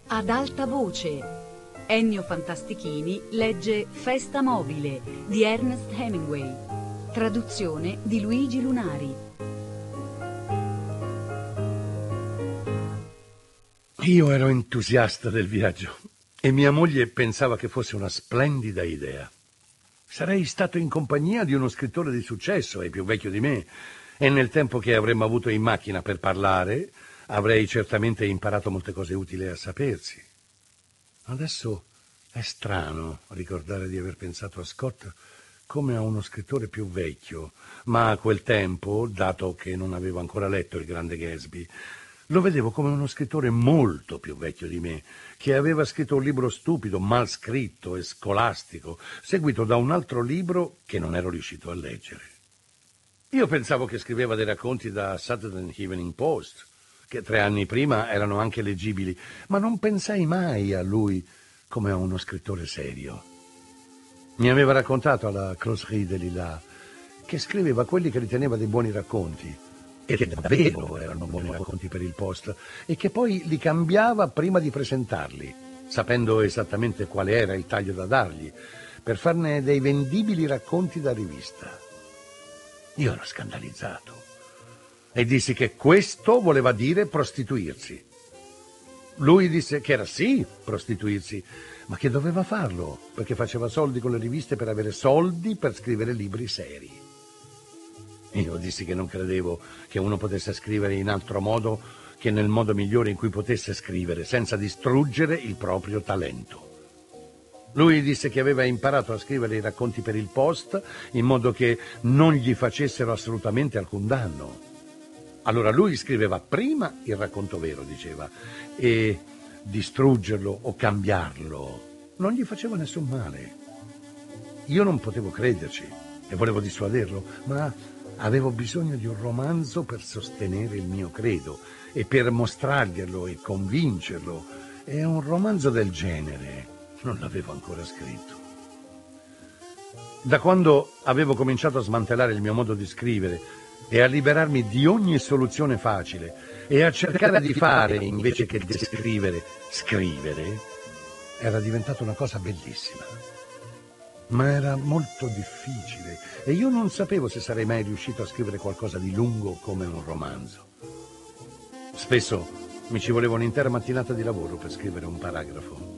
Ad alta voce. Ennio Fantastichini legge Festa mobile di Ernest Hemingway. Traduzione di Luigi Lunari. Io ero entusiasta del viaggio e mia moglie pensava che fosse una splendida idea. Sarei stato in compagnia di uno scrittore di successo e più vecchio di me, e nel tempo che avremmo avuto in macchina per parlare avrei certamente imparato molte cose utili a sapersi. Adesso è strano ricordare di aver pensato a Scott come a uno scrittore più vecchio, ma a quel tempo, dato che non avevo ancora letto il grande Gatsby, lo vedevo come uno scrittore molto più vecchio di me, che aveva scritto un libro stupido, mal scritto e scolastico, seguito da un altro libro che non ero riuscito a leggere. Io pensavo che scriveva dei racconti da Saturday Evening Post, che 3 anni prima erano anche leggibili, ma non pensai mai a lui come a uno scrittore serio. Mi aveva raccontato alla Closerie de Lilas che scriveva quelli che riteneva dei buoni racconti, e che davvero erano buoni racconti per il Post, e che poi li cambiava prima di presentarli, sapendo esattamente quale era il taglio da dargli, per farne dei vendibili racconti da rivista. Io ero scandalizzato e dissi che questo voleva dire prostituirsi. Lui disse che era sì prostituirsi, ma che doveva farlo perché faceva soldi con le riviste per avere soldi per scrivere libri seri. Io dissi che non credevo che uno potesse scrivere in altro modo che nel modo migliore in cui potesse scrivere, senza distruggere il proprio talento. Lui disse che aveva imparato a scrivere i racconti per il Post in modo che non gli facessero assolutamente alcun danno. Allora lui scriveva prima il racconto vero, diceva, e distruggerlo o cambiarlo non gli faceva nessun male. Io non potevo crederci e volevo dissuaderlo, ma avevo bisogno di un romanzo per sostenere il mio credo e per mostrarglielo e convincerlo, e un romanzo del genere non l'avevo ancora scritto. Da quando avevo cominciato a smantellare il mio modo di scrivere e a liberarmi di ogni soluzione facile e a cercare di fare, invece che descrivere, scrivere, era diventata una cosa bellissima. Ma era molto difficile e io non sapevo se sarei mai riuscito a scrivere qualcosa di lungo come un romanzo. Spesso mi ci voleva un'intera mattinata di lavoro per scrivere un paragrafo.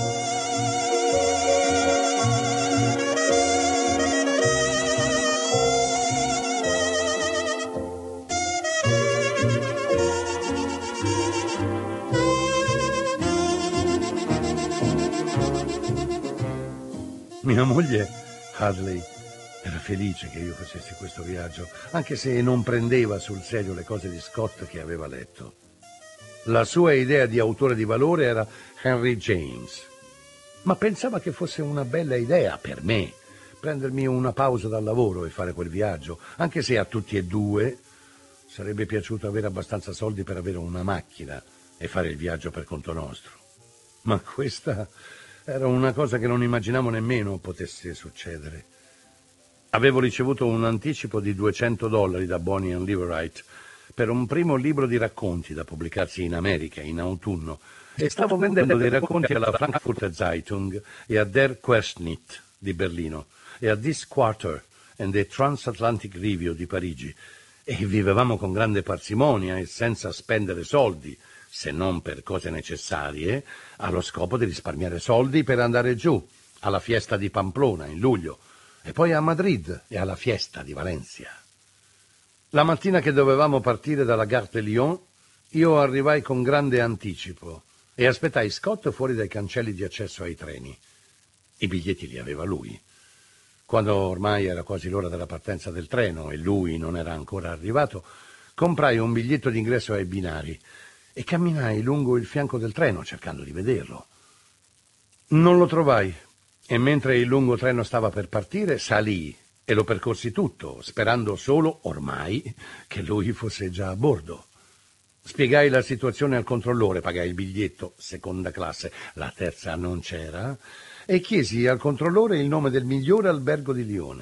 Mia moglie, Hadley, era felice che io facessi questo viaggio, anche se non prendeva sul serio le cose di Scott che aveva letto. La sua idea di autore di valore era Henry James, ma pensava che fosse una bella idea per me prendermi una pausa dal lavoro e fare quel viaggio, anche se a tutti e due sarebbe piaciuto avere abbastanza soldi per avere una macchina e fare il viaggio per conto nostro. Ma questa era una cosa che non immaginavo nemmeno potesse succedere. Avevo ricevuto un anticipo di $200 da Bonnie and Leverett per un primo libro di racconti da pubblicarsi in America in autunno, e stavo vendendo dei racconti alla Frankfurter Zeitung e a Der Querschnitt di Berlino e a This Quarter and the Transatlantic Review di Parigi, e vivevamo con grande parsimonia e senza spendere soldi, se non per cose necessarie, allo scopo di risparmiare soldi per andare giù alla fiesta di Pamplona in luglio e poi a Madrid e alla fiesta di Valencia. La mattina che dovevamo partire dalla Gare de Lyon, io arrivai con grande anticipo e aspettai Scott fuori dai cancelli di accesso ai treni. I biglietti li aveva lui. Quando ormai era quasi l'ora della partenza del treno e lui non era ancora arrivato, comprai un biglietto d'ingresso ai binari e camminai lungo il fianco del treno cercando di vederlo. Non lo trovai e mentre il lungo treno stava per partire salii e lo percorsi tutto, sperando solo, ormai, che lui fosse già a bordo. Spiegai la situazione al controllore, pagai il biglietto, seconda classe, la terza non c'era, e chiesi al controllore il nome del migliore albergo di Lione.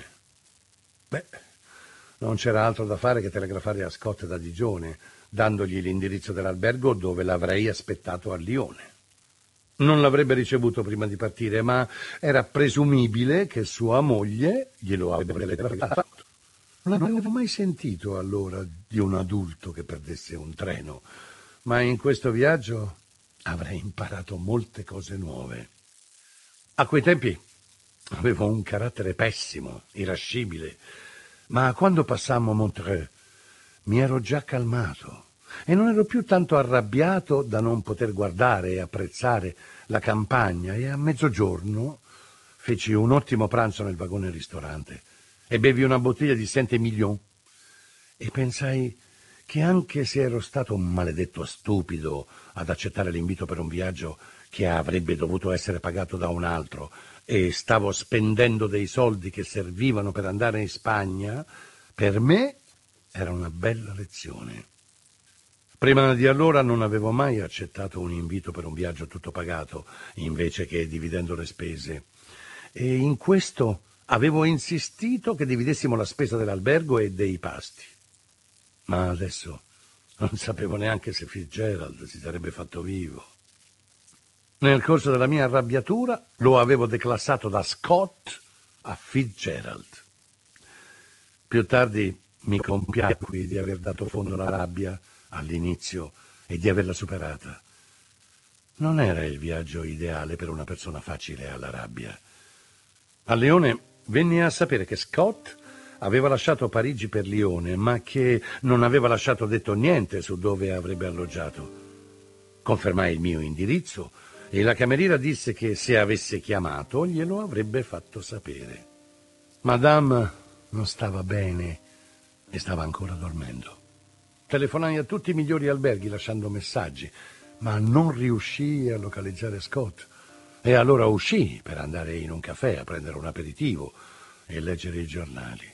Non c'era altro da fare che telegrafare a Scott da Digione, dandogli l'indirizzo dell'albergo dove l'avrei aspettato a Lione. Non l'avrebbe ricevuto prima di partire, ma era presumibile che sua moglie glielo avrebbe fatto. Non avevo mai sentito allora di un adulto che perdesse un treno, ma in questo viaggio avrei imparato molte cose nuove. A quei tempi avevo un carattere pessimo, irascibile, ma quando passammo Montreux mi ero già calmato e non ero più tanto arrabbiato da non poter guardare e apprezzare la campagna, e a mezzogiorno feci un ottimo pranzo nel vagone ristorante e bevi una bottiglia di Saint-Emilion e pensai che anche se ero stato un maledetto stupido ad accettare l'invito per un viaggio che avrebbe dovuto essere pagato da un altro e stavo spendendo dei soldi che servivano per andare in Spagna, per me era una bella lezione. Prima di allora non avevo mai accettato un invito per un viaggio tutto pagato, invece che dividendo le spese. E in questo avevo insistito che dividessimo la spesa dell'albergo e dei pasti. Ma adesso non sapevo neanche se Fitzgerald si sarebbe fatto vivo. Nel corso della mia arrabbiatura lo avevo declassato da Scott a Fitzgerald. Più tardi mi compiacqui di aver dato fondo alla rabbia all'inizio e di averla superata. Non era il viaggio ideale per una persona facile alla rabbia. A Lione venni a sapere che Scott aveva lasciato Parigi per Lione, ma che non aveva lasciato detto niente su dove avrebbe alloggiato. Confermai il mio indirizzo e la cameriera disse che se avesse chiamato glielo avrebbe fatto sapere. Madame non stava bene e stava ancora dormendo. Telefonai a tutti i migliori alberghi lasciando messaggi, ma non riuscii a localizzare Scott. E allora uscii per andare in un caffè a prendere un aperitivo e leggere i giornali.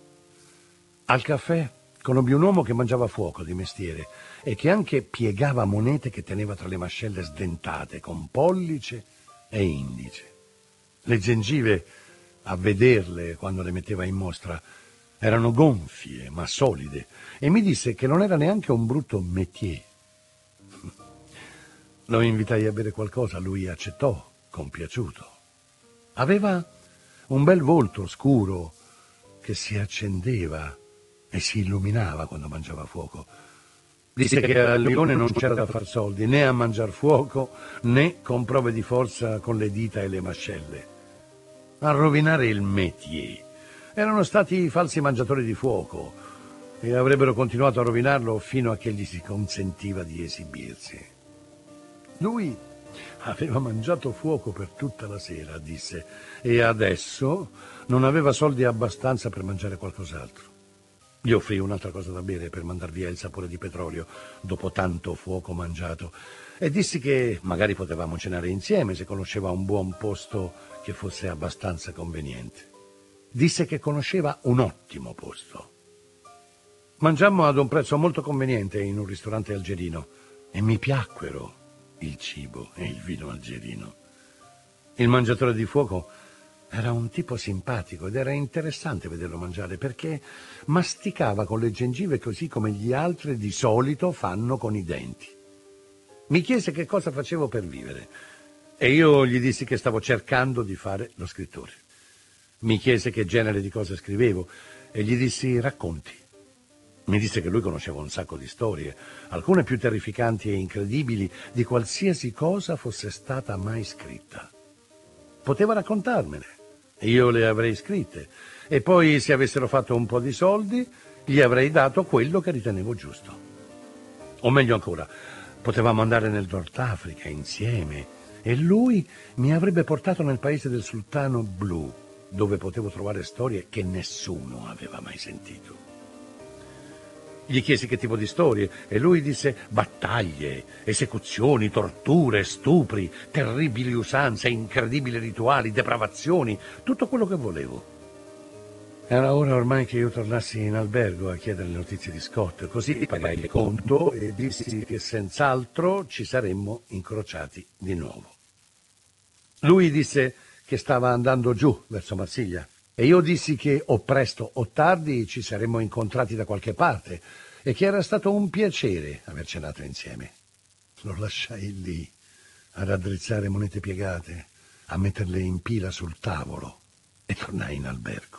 Al caffè conobbi un uomo che mangiava fuoco di mestiere e che anche piegava monete che teneva tra le mascelle sdentate con pollice e indice. Le gengive, a vederle quando le metteva in mostra, erano gonfie ma solide, e mi disse che non era neanche un brutto métier. Lo invitai a bere qualcosa, lui accettò, compiaciuto. Aveva un bel volto scuro che si accendeva e si illuminava quando mangiava fuoco. Disse che a Lione non c'era da far soldi, né a mangiar fuoco, né con prove di forza con le dita e le mascelle. A rovinare il métier erano stati i falsi mangiatori di fuoco e avrebbero continuato a rovinarlo fino a che gli si consentiva di esibirsi. Lui aveva mangiato fuoco per tutta la sera, disse, e adesso non aveva soldi abbastanza per mangiare qualcos'altro. Gli offrì un'altra cosa da bere per mandar via il sapore di petrolio dopo tanto fuoco mangiato e dissi che magari potevamo cenare insieme se conosceva un buon posto che fosse abbastanza conveniente. Disse che conosceva un ottimo posto. Mangiammo ad un prezzo molto conveniente in un ristorante algerino e mi piacquero il cibo e il vino algerino. Il mangiatore di fuoco era un tipo simpatico ed era interessante vederlo mangiare perché masticava con le gengive così come gli altri di solito fanno con i denti. Mi chiese che cosa facevo per vivere e io gli dissi che stavo cercando di fare lo scrittore. Mi chiese che genere di cose scrivevo e gli dissi racconti. Mi disse che lui conosceva un sacco di storie, alcune più terrificanti e incredibili di qualsiasi cosa fosse stata mai scritta. Poteva raccontarmene, e io le avrei scritte, e poi se avessero fatto un po' di soldi, gli avrei dato quello che ritenevo giusto. O meglio ancora, potevamo andare nel Nord Africa insieme, e lui mi avrebbe portato nel paese del sultano blu, dove potevo trovare storie che nessuno aveva mai sentito. Gli chiesi che tipo di storie e lui disse battaglie, esecuzioni, torture, stupri, terribili usanze, incredibili rituali, depravazioni, tutto quello che volevo. Era ora ormai che io tornassi in albergo a chiedere le notizie di Scott, così pagai il conto e dissi che senz'altro ci saremmo incrociati di nuovo. Lui disse che stava andando giù verso Marsiglia. E io dissi che o presto o tardi ci saremmo incontrati da qualche parte e che era stato un piacere aver cenato insieme. Lo lasciai lì, a raddrizzare monete piegate, a metterle in pila sul tavolo e tornai in albergo.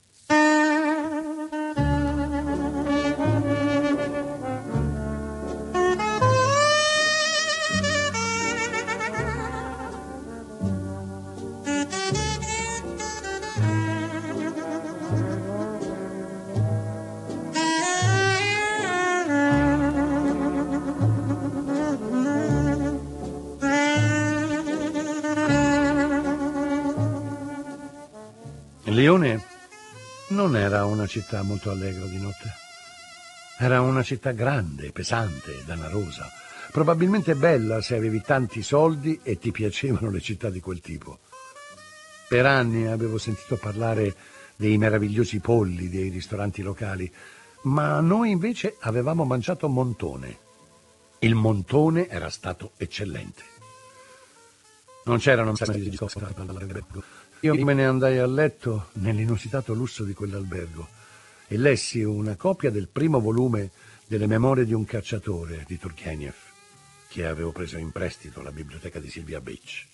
Lione non era una città molto allegra di notte. Era una città grande, pesante, danarosa. Probabilmente bella se avevi tanti soldi e ti piacevano le città di quel tipo. Per anni avevo sentito parlare dei meravigliosi polli dei ristoranti locali, ma noi invece avevamo mangiato montone. Il montone era stato eccellente. Non c'erano messaggi di costa all'albergo. Io me ne andai a letto nell'inusitato lusso di quell'albergo e lessi una copia del primo volume delle Memorie di un cacciatore di Turgenev, che avevo preso in prestito alla biblioteca di Sylvia Beach.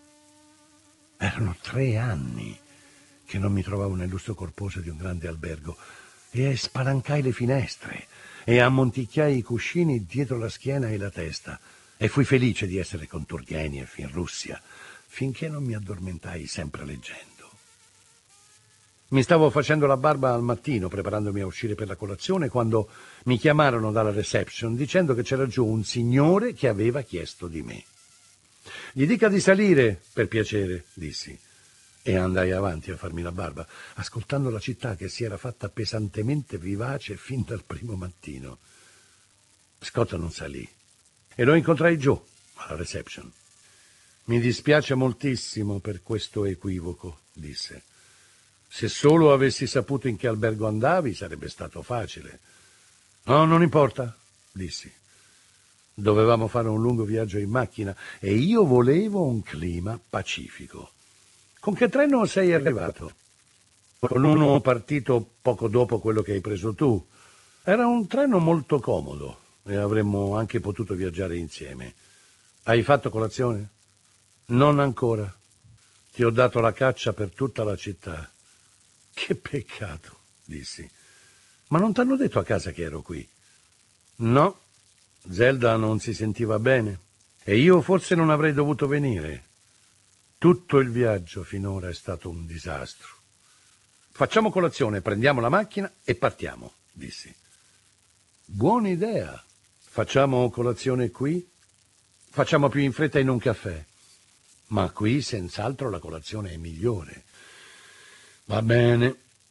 Erano 3 anni che non mi trovavo nel lusso corposo di un grande albergo e spalancai le finestre e ammonticchiai i cuscini dietro la schiena e la testa e fui felice di essere con Turgenev in Russia, finché non mi addormentai sempre leggendo. Mi stavo facendo la barba al mattino, preparandomi a uscire per la colazione, quando mi chiamarono dalla reception dicendo che c'era giù un signore che aveva chiesto di me. Gli dica di salire, per piacere, dissi, e andai avanti a farmi la barba, ascoltando la città che si era fatta pesantemente vivace fin dal primo mattino. Scott non salì e lo incontrai giù, alla reception. Mi dispiace moltissimo per questo equivoco, disse. Se solo avessi saputo in che albergo andavi, sarebbe stato facile. No, non importa, dissi. Dovevamo fare un lungo viaggio in macchina e io volevo un clima pacifico. Con che treno sei arrivato? Con uno partito poco dopo quello che hai preso tu. Era un treno molto comodo e avremmo anche potuto viaggiare insieme. Hai fatto colazione? Non ancora. Ti ho dato la caccia per tutta la città. Che peccato, dissi. Ma non t'hanno detto a casa che ero qui? No, Zelda non si sentiva bene e io forse non avrei dovuto venire. Tutto il viaggio finora è stato un disastro. Facciamo colazione, prendiamo la macchina e partiamo, dissi. Buona idea. Facciamo colazione qui? Facciamo più in fretta in un caffè. Ma qui senz'altro la colazione è migliore. Va bene.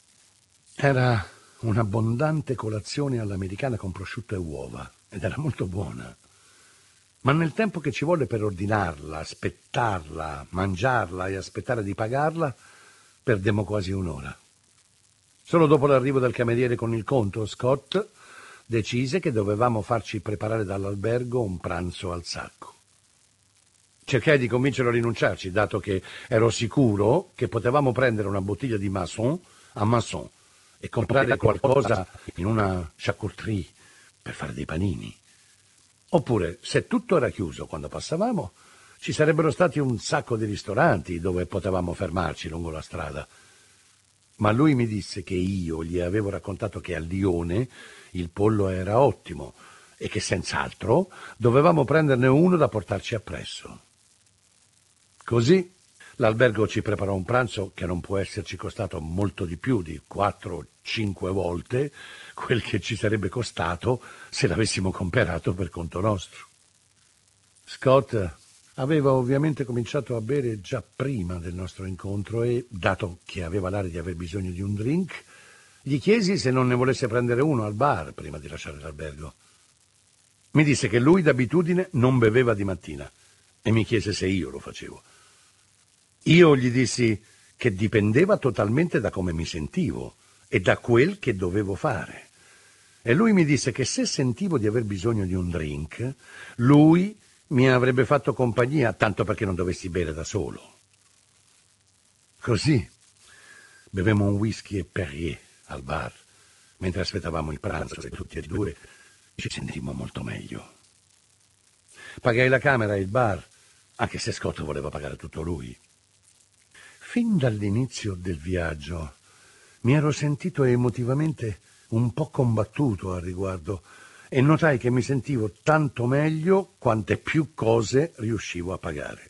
Era un'abbondante colazione all'americana con prosciutto e uova, ed era molto buona. Ma nel tempo che ci volle per ordinarla, aspettarla, mangiarla e aspettare di pagarla, perdemmo quasi un'ora. Solo dopo l'arrivo del cameriere con il conto, Scott decise che dovevamo farci preparare dall'albergo un pranzo al sacco. Cercai di convincerlo a rinunciarci, dato che ero sicuro che potevamo prendere una bottiglia di Masson a Masson e comprare qualcosa in una charcuterie per fare dei panini. Oppure, se tutto era chiuso quando passavamo, ci sarebbero stati un sacco di ristoranti dove potevamo fermarci lungo la strada. Ma lui mi disse che io gli avevo raccontato che a Lione il pollo era ottimo e che senz'altro dovevamo prenderne uno da portarci appresso. Così l'albergo ci preparò un pranzo che non può esserci costato molto di più di 4 o 5 volte quel che ci sarebbe costato se l'avessimo comperato per conto nostro. Scott aveva ovviamente cominciato a bere già prima del nostro incontro e, dato che aveva l'aria di aver bisogno di un drink, gli chiesi se non ne volesse prendere uno al bar prima di lasciare l'albergo. Mi disse che lui d'abitudine non beveva di mattina e mi chiese se io lo facevo. Io gli dissi che dipendeva totalmente da come mi sentivo e da quel che dovevo fare. E lui mi disse che se sentivo di aver bisogno di un drink, lui mi avrebbe fatto compagnia, tanto perché non dovessi bere da solo. Così bevemmo un whisky e Perrier al bar, mentre aspettavamo il pranzo e tutti e due ci sentimmo molto meglio. Pagai la camera e il bar anche se Scott voleva pagare tutto lui. Fin dall'inizio del viaggio mi ero sentito emotivamente un po' combattuto al riguardo e notai che mi sentivo tanto meglio quante più cose riuscivo a pagare.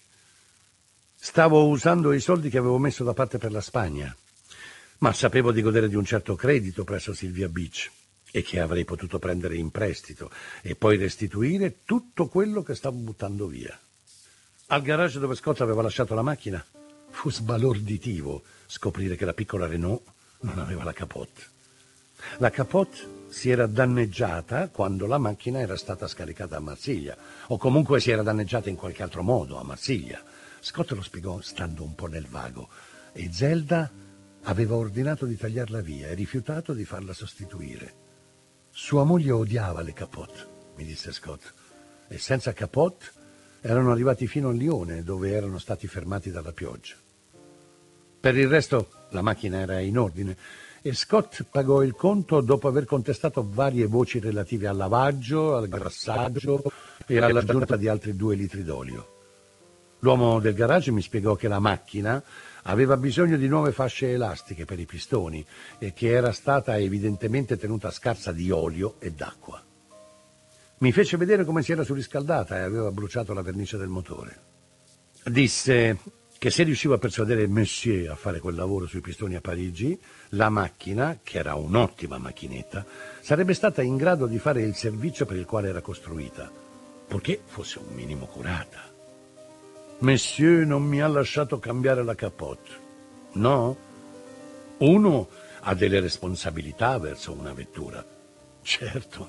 Stavo usando i soldi che avevo messo da parte per la Spagna, ma sapevo di godere di un certo credito presso Sylvia Beach e che avrei potuto prendere in prestito e poi restituire tutto quello che stavo buttando via. Al garage dove Scott aveva lasciato la macchina fu sbalorditivo scoprire che la piccola Renault non aveva la capote. La capote si era danneggiata quando la macchina era stata scaricata a Marsiglia, o comunque si era danneggiata in qualche altro modo a Marsiglia. Scott lo spiegò stando un po' nel vago, e Zelda aveva ordinato di tagliarla via e rifiutato di farla sostituire. Sua moglie odiava le capote, mi disse Scott, e senza capote erano arrivati fino a Lione, dove erano stati fermati dalla pioggia. Per il resto la macchina era in ordine e Scott pagò il conto dopo aver contestato varie voci relative al lavaggio, al grassaggio e all'aggiunta di altri 2 litri d'olio. L'uomo del garage mi spiegò che la macchina aveva bisogno di nuove fasce elastiche per i pistoni e che era stata evidentemente tenuta scarsa di olio e d'acqua. Mi fece vedere come si era surriscaldata e aveva bruciato la vernice del motore. Disse che se riuscivo a persuadere Monsieur a fare quel lavoro sui pistoni a Parigi, la macchina, che era un'ottima macchinetta, sarebbe stata in grado di fare il servizio per il quale era costruita, purché fosse un minimo curata. Monsieur non mi ha lasciato cambiare la capote. No? Uno ha delle responsabilità verso una vettura. Certo.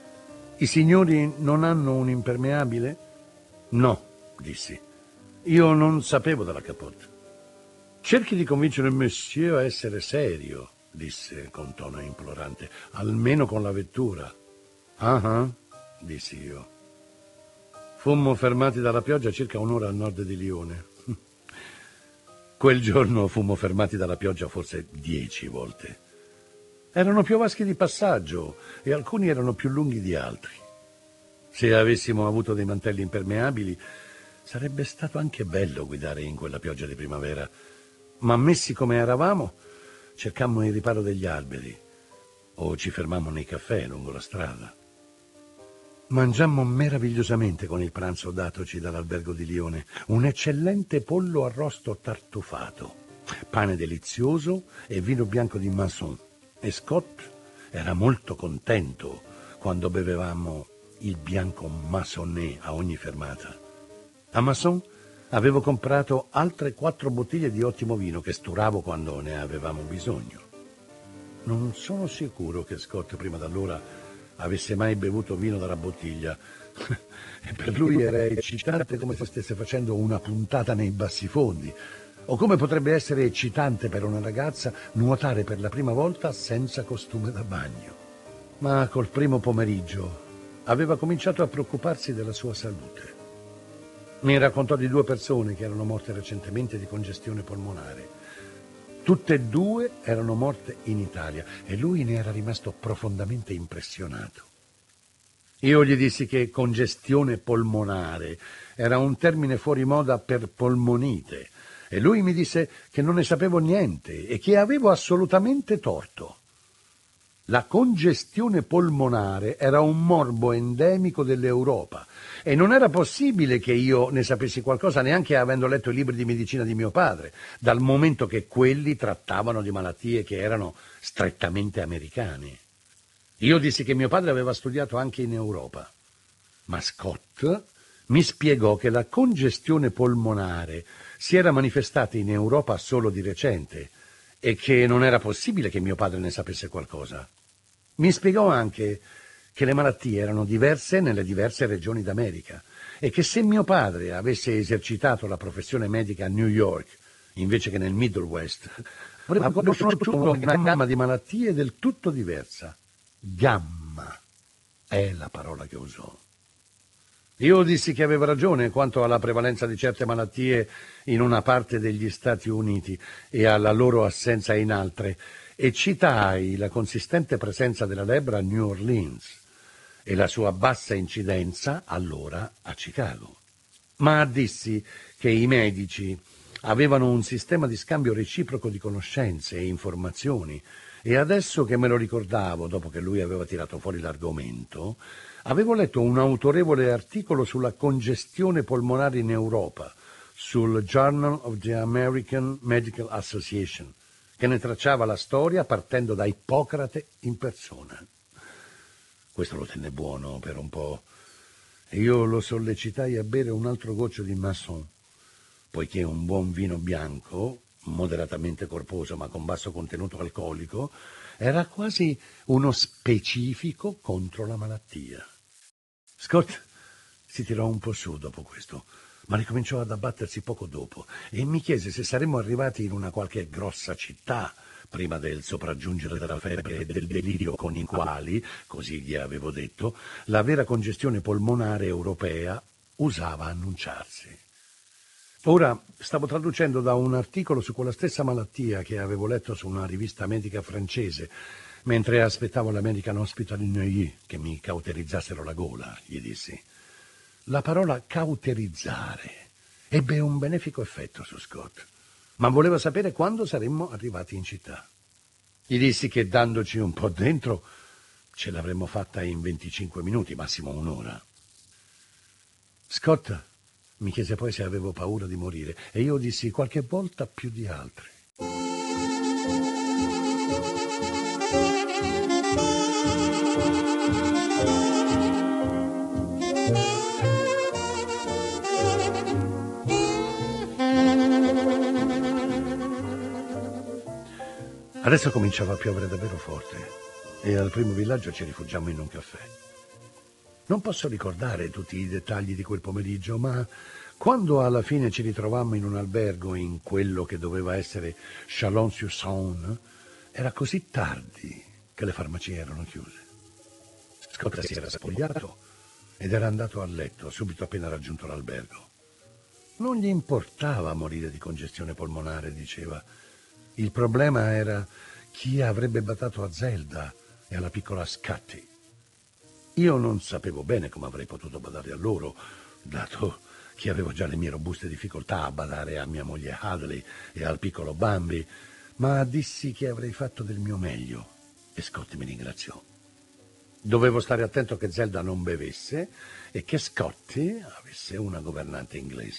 I signori non hanno un impermeabile? No, dissi. Io non sapevo della capote. Cerchi di convincere Monsieur a essere serio, disse con tono implorante, almeno con la vettura. Ah, dissi io. Fummo fermati dalla pioggia circa un'ora a nord di Lione. Quel giorno fummo fermati dalla pioggia forse 10 volte. Erano piovaschi di passaggio e alcuni erano più lunghi di altri. Se avessimo avuto dei mantelli impermeabili, sarebbe stato anche bello guidare in quella pioggia di primavera, ma messi come eravamo, cercammo il riparo degli alberi o ci fermammo nei caffè lungo la strada. Mangiammo meravigliosamente con il pranzo datoci dall'albergo di Lione, un eccellente pollo arrosto tartufato, pane delizioso e vino bianco di Masson, e Scott era molto contento quando bevevamo il bianco Massonnet a ogni fermata. A Masson avevo comprato altre 4 bottiglie di ottimo vino che sturavo quando ne avevamo bisogno. Non sono sicuro che Scott prima d'allora avesse mai bevuto vino dalla bottiglia e per lui era eccitante come se stesse facendo una puntata nei bassifondi, o come potrebbe essere eccitante per una ragazza nuotare per la prima volta senza costume da bagno. Ma col primo pomeriggio aveva cominciato a preoccuparsi della sua salute. Mi raccontò di 2 persone che erano morte recentemente di congestione polmonare. Tutte e 2 erano morte in Italia e lui ne era rimasto profondamente impressionato. Io gli dissi che congestione polmonare era un termine fuori moda per polmonite e lui mi disse che non ne sapevo niente e che avevo assolutamente torto. La congestione polmonare era un morbo endemico dell'Europa e non era possibile che io ne sapessi qualcosa neanche avendo letto i libri di medicina di mio padre, dal momento che quelli trattavano di malattie che erano strettamente americane. Io dissi che mio padre aveva studiato anche in Europa, ma Scott mi spiegò che la congestione polmonare si era manifestata in Europa solo di recente e che non era possibile che mio padre ne sapesse qualcosa. Mi spiegò anche che le malattie erano diverse nelle diverse regioni d'America e che se mio padre avesse esercitato la professione medica a New York invece che nel Middle West, avrebbe conosciuto una gamma di malattie del tutto diversa. Gamma è la parola che usò. Io dissi che aveva ragione quanto alla prevalenza di certe malattie in una parte degli Stati Uniti e alla loro assenza in altre, e citai la consistente presenza della lebbra a New Orleans e la sua bassa incidenza allora a Chicago. Ma dissi che i medici avevano un sistema di scambio reciproco di conoscenze e informazioni, e adesso che me lo ricordavo, dopo che lui aveva tirato fuori l'argomento, avevo letto un autorevole articolo sulla congestione polmonare in Europa, sul Journal of the American Medical Association, che ne tracciava la storia partendo da Ippocrate in persona. Questo lo tenne buono per un po', e io lo sollecitai a bere un altro goccio di Masson, poiché un buon vino bianco, moderatamente corposo ma con basso contenuto alcolico, era quasi uno specifico contro la malattia. Scott si tirò un po' su dopo questo, ma ricominciò ad abbattersi poco dopo e mi chiese se saremmo arrivati in una qualche grossa città prima del sopraggiungere della febbre e del delirio con i quali, così gli avevo detto, la vera congestione polmonare europea usava annunciarsi. Ora stavo traducendo da un articolo su quella stessa malattia che avevo letto su una rivista medica francese, mentre aspettavo l'American Hospital in Neuilly che mi cauterizzassero la gola, gli dissi. La parola cauterizzare ebbe un benefico effetto su Scott, ma voleva sapere quando saremmo arrivati in città. Gli dissi che dandoci un po' dentro ce l'avremmo fatta in 25 minuti, massimo un'ora. Scott mi chiese poi se avevo paura di morire e io dissi qualche volta più di altre. Adesso cominciava a piovere davvero forte e al primo villaggio ci rifugiammo in un caffè. Non posso ricordare tutti i dettagli di quel pomeriggio, ma quando alla fine ci ritrovammo in un albergo in quello che doveva essere Chalon-sur-Saône, era così tardi che le farmacie erano chiuse. Scott si era spogliato ed era andato a letto subito appena raggiunto l'albergo. Non gli importava morire di congestione polmonare, diceva. Il problema era chi avrebbe badato a Zelda e alla piccola Scotty. Io non sapevo bene come avrei potuto badare a loro, dato che avevo già le mie robuste difficoltà a badare a mia moglie Hadley e al piccolo Bambi, ma dissi che avrei fatto del mio meglio e Scott mi ringraziò. Dovevo stare attento che Zelda non bevesse e che Scotty avesse una governante inglese.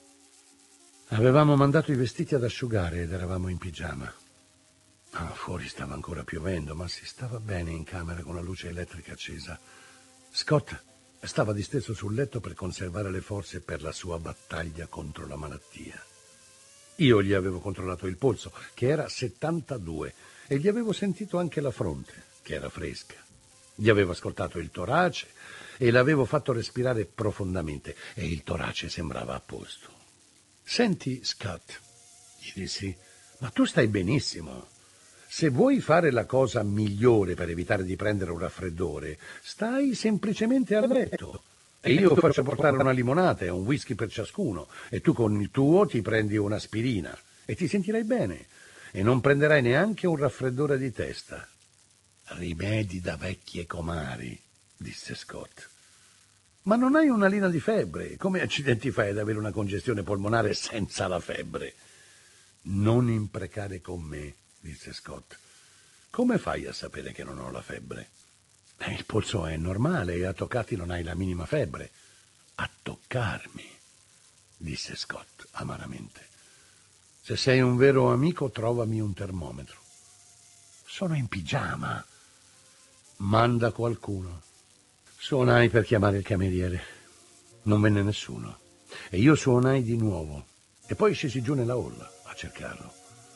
Avevamo mandato i vestiti ad asciugare ed eravamo in pigiama. Fuori stava ancora piovendo, ma si stava bene in camera con la luce elettrica accesa. Scott stava disteso sul letto per conservare le forze per la sua battaglia contro la malattia. Io gli avevo controllato il polso, che era 72, e gli avevo sentito anche la fronte, che era fresca. Gli avevo ascoltato il torace e l'avevo fatto respirare profondamente, e il torace sembrava a posto. «Senti, Scott», gli dissi, «ma tu stai benissimo. Se vuoi fare la cosa migliore per evitare di prendere un raffreddore, stai semplicemente a letto. E io faccio portare una limonata e un whisky per ciascuno, e tu con il tuo ti prendi un'aspirina, e ti sentirai bene, e non prenderai neanche un raffreddore di testa». «Rimedi da vecchie comari», disse Scott. «Ma non hai una lina di febbre? Come accidenti fai ad avere una congestione polmonare senza la febbre?» «Non imprecare con me», disse Scott. «Come fai a sapere che non ho la febbre?» «Il polso è normale e a toccarti non hai la minima febbre». «A toccarmi», disse Scott amaramente. «Se sei un vero amico, trovami un termometro». «Sono in pigiama». «Manda qualcuno». Suonai per chiamare il cameriere. Non venne nessuno. E io suonai di nuovo. E poi scesi giù nella hall a cercarlo.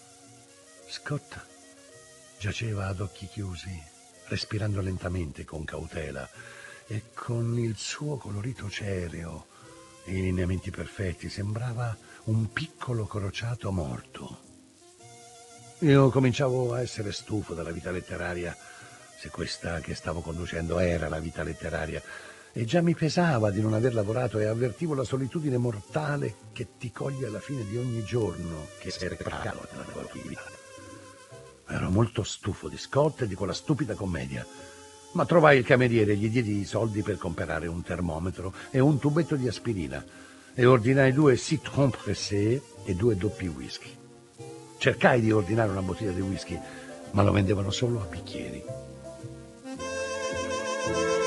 Scott giaceva ad occhi chiusi, respirando lentamente con cautela, e con il suo colorito cereo e i lineamenti perfetti sembrava un piccolo crociato morto. Io cominciavo a essere stufo della vita letteraria, se questa che stavo conducendo era la vita letteraria, e già mi pesava di non aver lavorato e avvertivo la solitudine mortale che ti coglie alla fine di ogni giorno che sei recato nella tua attività. Ero molto stufo di Scott e di quella stupida commedia, ma trovai il cameriere e gli diedi i soldi per comprare un termometro e un tubetto di aspirina, e ordinai 2 citron pressé e 2 doppi whisky. Cercai di ordinare una bottiglia di whisky, ma lo vendevano solo a bicchieri.